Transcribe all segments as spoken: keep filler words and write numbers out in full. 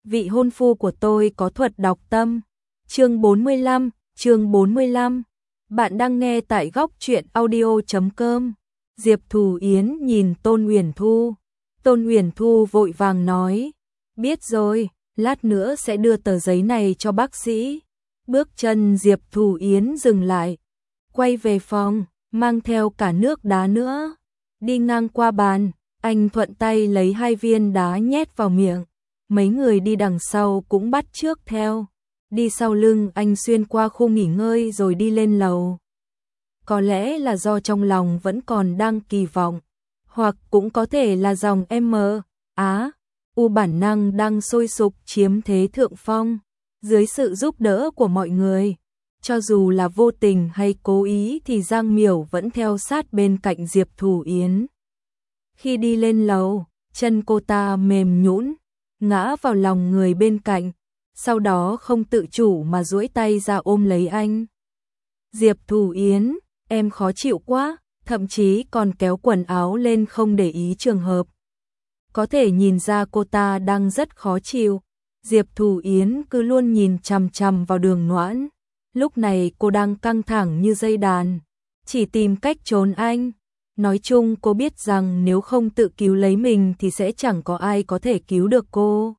vị hôn phu của tôi có thuật đọc tâm. Chương bốn mươi lăm, chương bốn mươi lăm. Bạn đang nghe tại góc truyện audio chấm com. Diệp Thù Yến nhìn Tôn Uyển Thu. Tôn Uyển Thu vội vàng nói, biết rồi, lát nữa sẽ đưa tờ giấy này cho bác sĩ. Bước chân Diệp Thù Yến dừng lại, quay về phòng, mang theo cả nước đá nữa. Đi ngang qua bàn, anh thuận tay lấy hai viên đá nhét vào miệng. Mấy người đi đằng sau cũng bắt chước theo. Đi sau lưng anh xuyên qua khu nghỉ ngơi rồi đi lên lầu. Có lẽ là do trong lòng vẫn còn đang kỳ vọng, hoặc cũng có thể là dòng M, Á, U bản năng đang sôi sục chiếm thế thượng phong. Dưới sự giúp đỡ của mọi người, cho dù là vô tình hay cố ý thì Giang Miểu vẫn theo sát bên cạnh Diệp Thù Yến. Khi đi lên lầu, chân cô ta mềm nhũn, ngã vào lòng người bên cạnh, sau đó không tự chủ mà duỗi tay ra ôm lấy anh. Diệp Thù Yến, em khó chịu quá, thậm chí còn kéo quần áo lên không để ý trường hợp. Có thể nhìn ra cô ta đang rất khó chịu. Diệp Thù Yến cứ luôn nhìn chằm chằm vào Đường Noãn. Lúc này cô đang căng thẳng như dây đàn, chỉ tìm cách trốn anh. Nói chung cô biết rằng nếu không tự cứu lấy mình thì sẽ chẳng có ai có thể cứu được cô.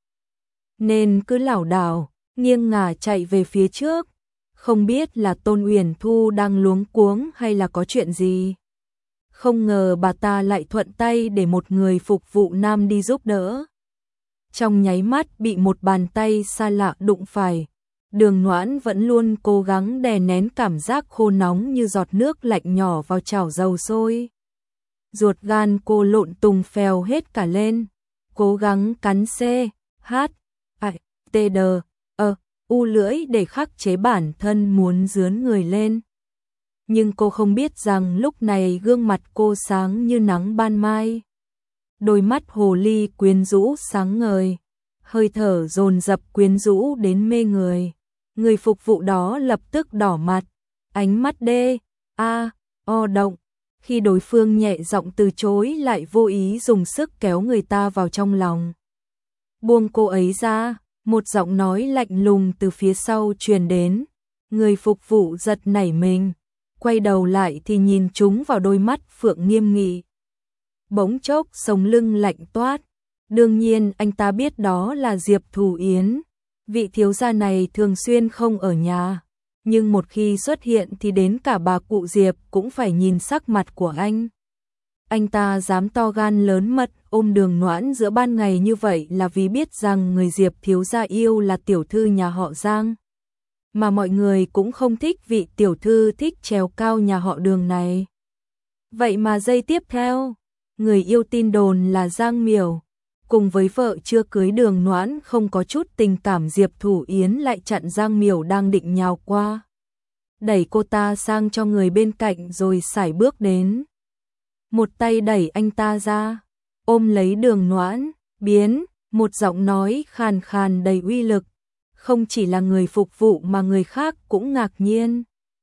Nên cứ lảo đảo, nghiêng ngả chạy về phía trước. Không biết là Tôn Uyển Thu đang luống cuống hay là có chuyện gì. Không ngờ bà ta lại thuận tay để một người phục vụ nam đi giúp đỡ. Trong nháy mắt bị một bàn tay xa lạ đụng phải. Đường Noãn vẫn luôn cố gắng đè nén cảm giác khô nóng như giọt nước lạnh nhỏ vào chảo dầu sôi. Ruột gan cô lộn tùng phèo hết cả lên, cố gắng cắn C, H, I, T, D, E, U lưỡi để khắc chế bản thân muốn rướn người lên. Nhưng cô không biết rằng lúc này gương mặt cô sáng như nắng ban mai. Đôi mắt hồ ly quyến rũ sáng ngời, hơi thở dồn dập quyến rũ đến mê người. Người phục vụ đó lập tức đỏ mặt, ánh mắt D, A, O động. Khi đối phương nhẹ giọng từ chối lại vô ý dùng sức kéo người ta vào trong lòng. Buông cô ấy ra, một giọng nói lạnh lùng từ phía sau truyền đến. Người phục vụ giật nảy mình, quay đầu lại thì nhìn trúng vào đôi mắt phượng nghiêm nghị. Bỗng chốc sống lưng lạnh toát. Đương nhiên anh ta biết đó là Diệp Thù Yến. Vị thiếu gia này thường xuyên không ở nhà, nhưng một khi xuất hiện thì đến cả bà cụ Diệp cũng phải nhìn sắc mặt của anh. Anh ta dám to gan lớn mật ôm Đường Noãn giữa ban ngày như vậy là vì biết rằng người Diệp thiếu gia yêu là tiểu thư nhà họ Giang. Mà mọi người cũng không thích vị tiểu thư thích trèo cao nhà họ Đường này. Vậy mà giây tiếp theo, người yêu tin đồn là Giang Miểu, cùng với vợ chưa cưới Đường Noãn không có chút tình cảm Diệp Thù Yến lại chặn Giang Miểu đang định nhào qua. Đẩy cô ta sang cho người bên cạnh rồi sải bước đến. Một tay đẩy anh ta ra, ôm lấy Đường Noãn, biến, một giọng nói khàn khàn đầy uy lực. Không chỉ là người phục vụ mà người khác cũng ngạc nhiên.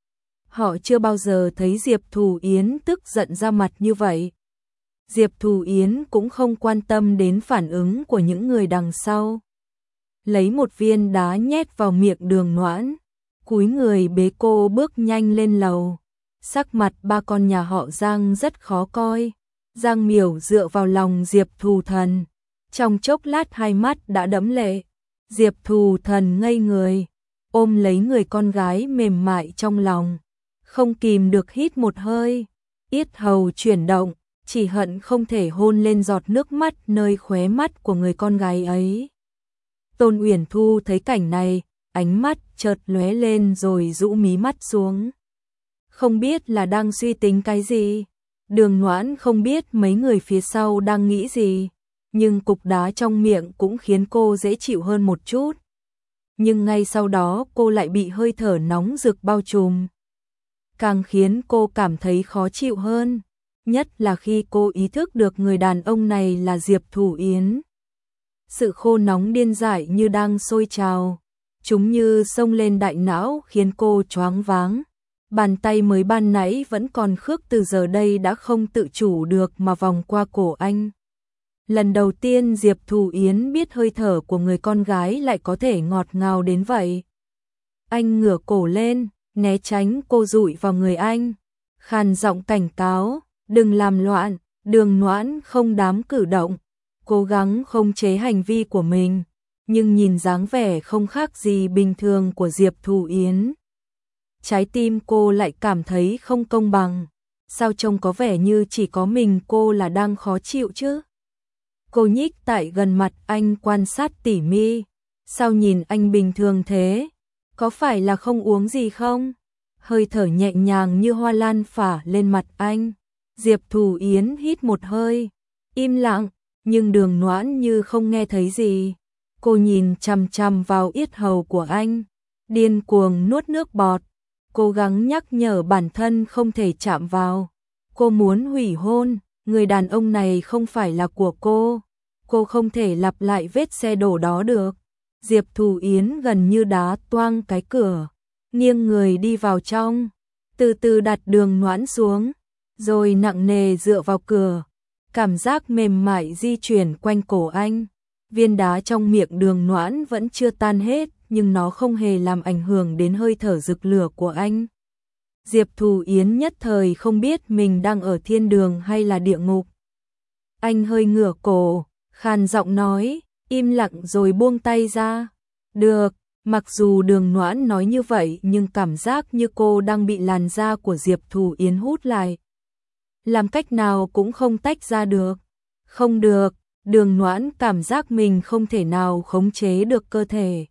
Họ chưa bao giờ thấy Diệp Thù Yến tức giận ra mặt như vậy. Diệp Thù Yến cũng không quan tâm đến phản ứng của những người đằng sau. Lấy một viên đá nhét vào miệng Đường Noãn, cúi người bế cô bước nhanh lên lầu. Sắc mặt ba con nhà họ Giang rất khó coi. Giang Miểu dựa vào lòng Diệp Thù Thần, trong chốc lát hai mắt đã đẫm lệ. Diệp Thù Thần ngây người, ôm lấy người con gái mềm mại trong lòng, không kìm được hít một hơi, yết hầu chuyển động, chỉ hận không thể hôn lên giọt nước mắt nơi khóe mắt của người con gái ấy. Tôn Uyển Thu thấy cảnh này, ánh mắt chợt lóe lên rồi rũ mí mắt xuống. Không biết là đang suy tính cái gì. Đường Noãn không biết mấy người phía sau đang nghĩ gì, nhưng cục đá trong miệng cũng khiến cô dễ chịu hơn một chút. Nhưng ngay sau đó cô lại bị hơi thở nóng rực bao trùm, càng khiến cô cảm thấy khó chịu hơn, nhất là khi cô ý thức được người đàn ông này là Diệp Thù Yến. Sự khô nóng điên dại như đang sôi trào, chúng như xông lên đại não khiến cô choáng váng. Bàn tay mới ban nãy vẫn còn khước từ giờ đây đã không tự chủ được mà vòng qua cổ anh. Lần đầu tiên Diệp Thù Yến biết hơi thở của người con gái lại có thể ngọt ngào đến vậy. Anh ngửa cổ lên, né tránh cô dụi vào người anh, khàn giọng cảnh cáo, đừng làm loạn. Đường Noãn không dám cử động, cố gắng khống chế hành vi của mình, nhưng nhìn dáng vẻ không khác gì bình thường của Diệp Thù Yến. Trái tim cô lại cảm thấy không công bằng, sao trông có vẻ như chỉ có mình cô là đang khó chịu chứ? Cô nhích tại gần mặt anh quan sát tỉ mỉ, sao nhìn anh bình thường thế? Có phải là không uống gì không? Hơi thở nhẹ nhàng như hoa lan phả lên mặt anh. Diệp Thù Yến hít một hơi, im lặng, nhưng Đường Noãn như không nghe thấy gì. Cô nhìn chằm chằm vào yết hầu của anh, điên cuồng nuốt nước bọt, cố gắng nhắc nhở bản thân không thể chạm vào. Cô muốn hủy hôn, người đàn ông này không phải là của cô. Cô không thể lặp lại vết xe đổ đó được. Diệp Thù Yến gần như đá toang cái cửa, nghiêng người đi vào trong, từ từ đặt Đường Noãn xuống, rồi nặng nề dựa vào cửa. Cảm giác mềm mại di chuyển quanh cổ anh. Viên đá trong miệng Đường Noãn vẫn chưa tan hết, nhưng nó không hề làm ảnh hưởng đến hơi thở rực lửa của anh. Diệp Thù Yến nhất thời không biết mình đang ở thiên đường hay là địa ngục. Anh hơi ngửa cổ, khàn giọng nói, im lặng rồi buông tay ra. Được, mặc dù Đường Noãn nói như vậy nhưng cảm giác như cô đang bị làn da của Diệp Thù Yến hút lại. Làm cách nào cũng không tách ra được. Không được, Đường Noãn cảm giác mình không thể nào khống chế được cơ thể.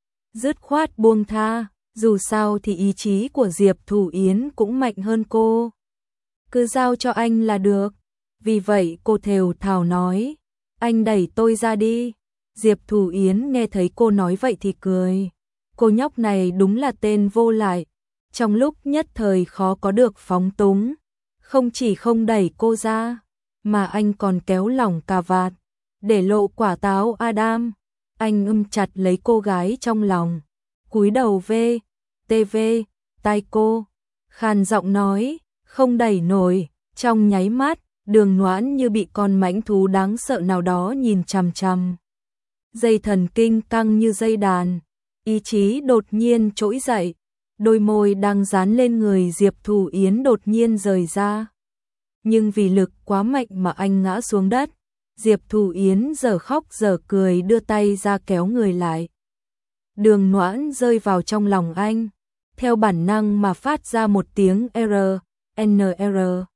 Dứt khoát buông tha, dù sao thì ý chí của Diệp Thù Yến cũng mạnh hơn cô. Cứ giao cho anh là được. Vì vậy cô thều thào nói, anh đẩy tôi ra đi. Diệp Thù Yến nghe thấy cô nói vậy thì cười. Cô nhóc này đúng là tên vô lại. Trong lúc nhất thời khó có được phóng túng. Không chỉ không đẩy cô ra, mà anh còn kéo lỏng cà vạt, để lộ quả táo Adam. Anh ôm chặt lấy cô gái trong lòng, cúi đầu về, tê vê, tai cô, khàn giọng nói, không đẩy nổi. Trong nháy mắt, Đường Noãn như bị con mãnh thú đáng sợ nào đó nhìn chằm chằm. Dây thần kinh căng như dây đàn, ý chí đột nhiên trỗi dậy. Đôi môi đang dán lên người Diệp Thù Yến đột nhiên rời ra. Nhưng vì lực quá mạnh mà anh ngã xuống đất. Diệp Thù Yến giờ khóc giờ cười đưa tay ra kéo người lại. Đường Noãn rơi vào trong lòng anh, theo bản năng mà phát ra một tiếng R, N R.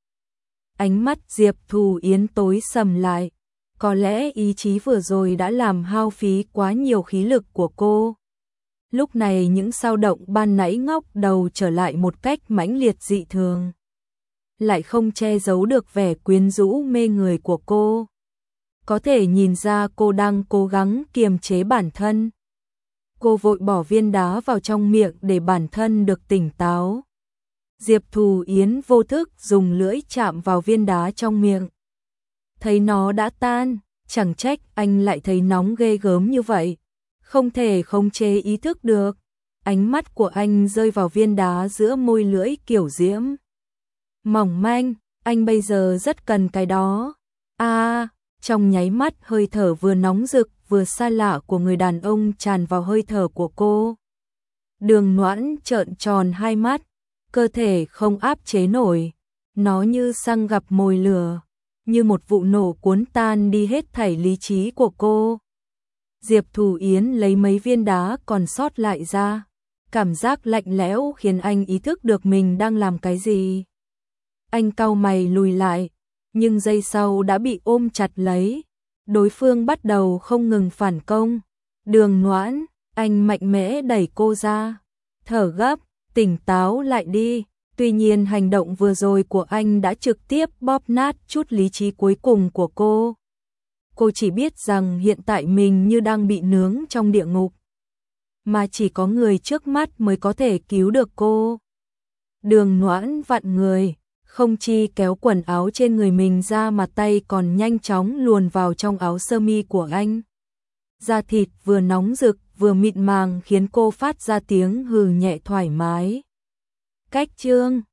Ánh mắt Diệp Thù Yến tối sầm lại. Có lẽ ý chí vừa rồi đã làm hao phí quá nhiều khí lực của cô. Lúc này những dao động ban nãy ngóc đầu trở lại một cách mãnh liệt dị thường. Lại không che giấu được vẻ quyến rũ mê người của cô. Có thể nhìn ra cô đang cố gắng kiềm chế bản thân. Cô vội bỏ viên đá vào trong miệng để bản thân được tỉnh táo. Diệp Thù Yến vô thức dùng lưỡi chạm vào viên đá trong miệng. Thấy nó đã tan, chẳng trách anh lại thấy nóng ghê gớm như vậy. Không thể khống chế ý thức được. Ánh mắt của anh rơi vào viên đá giữa môi lưỡi kiểu diễm. Mỏng manh, anh bây giờ rất cần cái đó. À, trong nháy mắt hơi thở vừa nóng rực vừa xa lạ của người đàn ông tràn vào hơi thở của cô. Đường Noãn trợn tròn hai mắt, cơ thể không áp chế nổi. Nó như xăng gặp mồi lửa, như một vụ nổ cuốn tan đi hết thảy lý trí của cô. Diệp Thù Yến lấy mấy viên đá còn sót lại ra. Cảm giác lạnh lẽo khiến anh ý thức được mình đang làm cái gì. Anh cau mày lùi lại, nhưng giây sau đã bị ôm chặt lấy. Đối phương bắt đầu không ngừng phản công. Đường Noãn, anh mạnh mẽ đẩy cô ra. Thở gấp, tỉnh táo lại đi. Tuy nhiên hành động vừa rồi của anh đã trực tiếp bóp nát chút lý trí cuối cùng của cô. Cô chỉ biết rằng hiện tại mình như đang bị nướng trong địa ngục, mà chỉ có người trước mắt mới có thể cứu được cô. Đường Noãn vặn người, không chi kéo quần áo trên người mình ra mà tay còn nhanh chóng luồn vào trong áo sơ mi của anh. Da thịt vừa nóng rực vừa mịn màng khiến cô phát ra tiếng hừ nhẹ thoải mái. Cách chương